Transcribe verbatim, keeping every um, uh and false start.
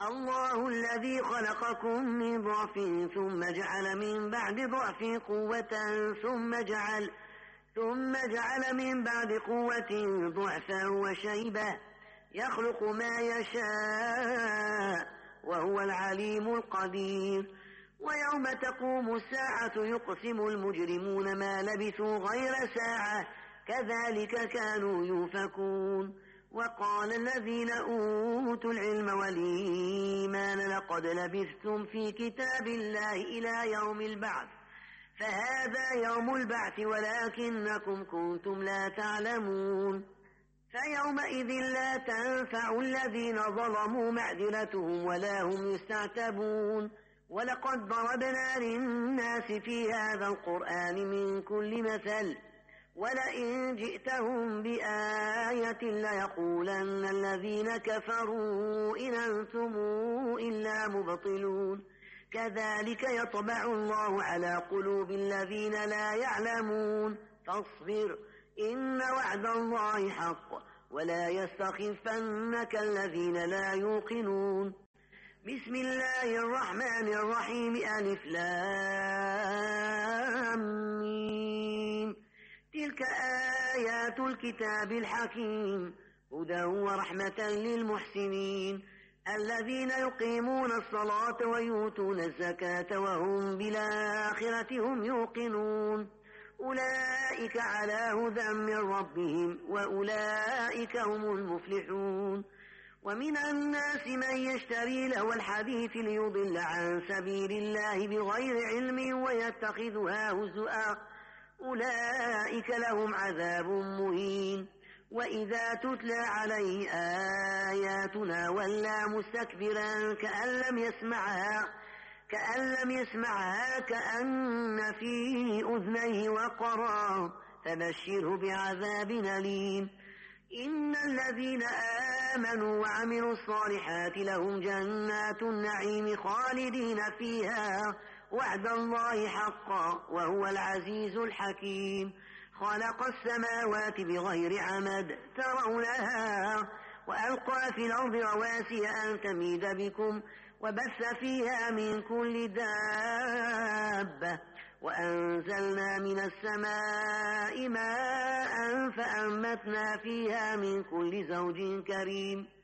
الله الذي خلقكم من ضعف ثم جعل من بعد ضعف قوة ثم جعل ثم جعل من بعد قوة ضعفا وشيبة يخلق ما يشاء وهو العليم القدير. ويوم تقوم الساعة يقسم المجرمون ما لبثوا غير ساعة كذلك كانوا يؤفكون. وقال الذين أوتوا العلم والإيمان لقد لبثتم في كتاب الله إلى يوم البعث فهذا يوم البعث ولكنكم كنتم لا تعلمون. فيومئذ لا تنفع الذين ظلموا معذرتهم ولا هم يستعتبون. ولقد ضربنا للناس في هذا القرآن من كل مثل ولئن جئتهم بآية ليقولن الذين كفروا إن أنتم إلا مبطلون. كذلك يطبع الله على قلوب الذين لا يعلمون. فاصبر إن وعد الله حق ولا يستخفنك الذين لا يوقنون. بسم الله الرحمن الرحيم ألف لام ميم تلك آيات الكتاب الحكيم هدى ورحمة للمحسنين الذين يقيمون الصلاة ويؤتون الزكاة وهم بالآخرة هم يوقنون. أولئك على هدى من ربهم وأولئك هم المفلحون. ومن الناس من يشتري له الحديث ليضل عن سبيل الله بغير علم ويتخذها هزؤا أولئك لهم عذاب مهين. وإذا تتلى عليه آياتنا ولى مستكبرا كأن لم يسمعها كأن لم يسمعها كأن في أذنيه وقرا فبشره بعذاب أليم. إن الذين آمنوا وعملوا الصالحات لهم جنات النعيم خالدين فيها وعد الله حقا وهو العزيز الحكيم. خلق السماوات بغير عمد ترونها وألقى في الأرض رواسي أن تميد بكم وبث فيها من كل دابة وأنزلنا من السماء ماء فأنبتنا فيها من كل زوج كريم.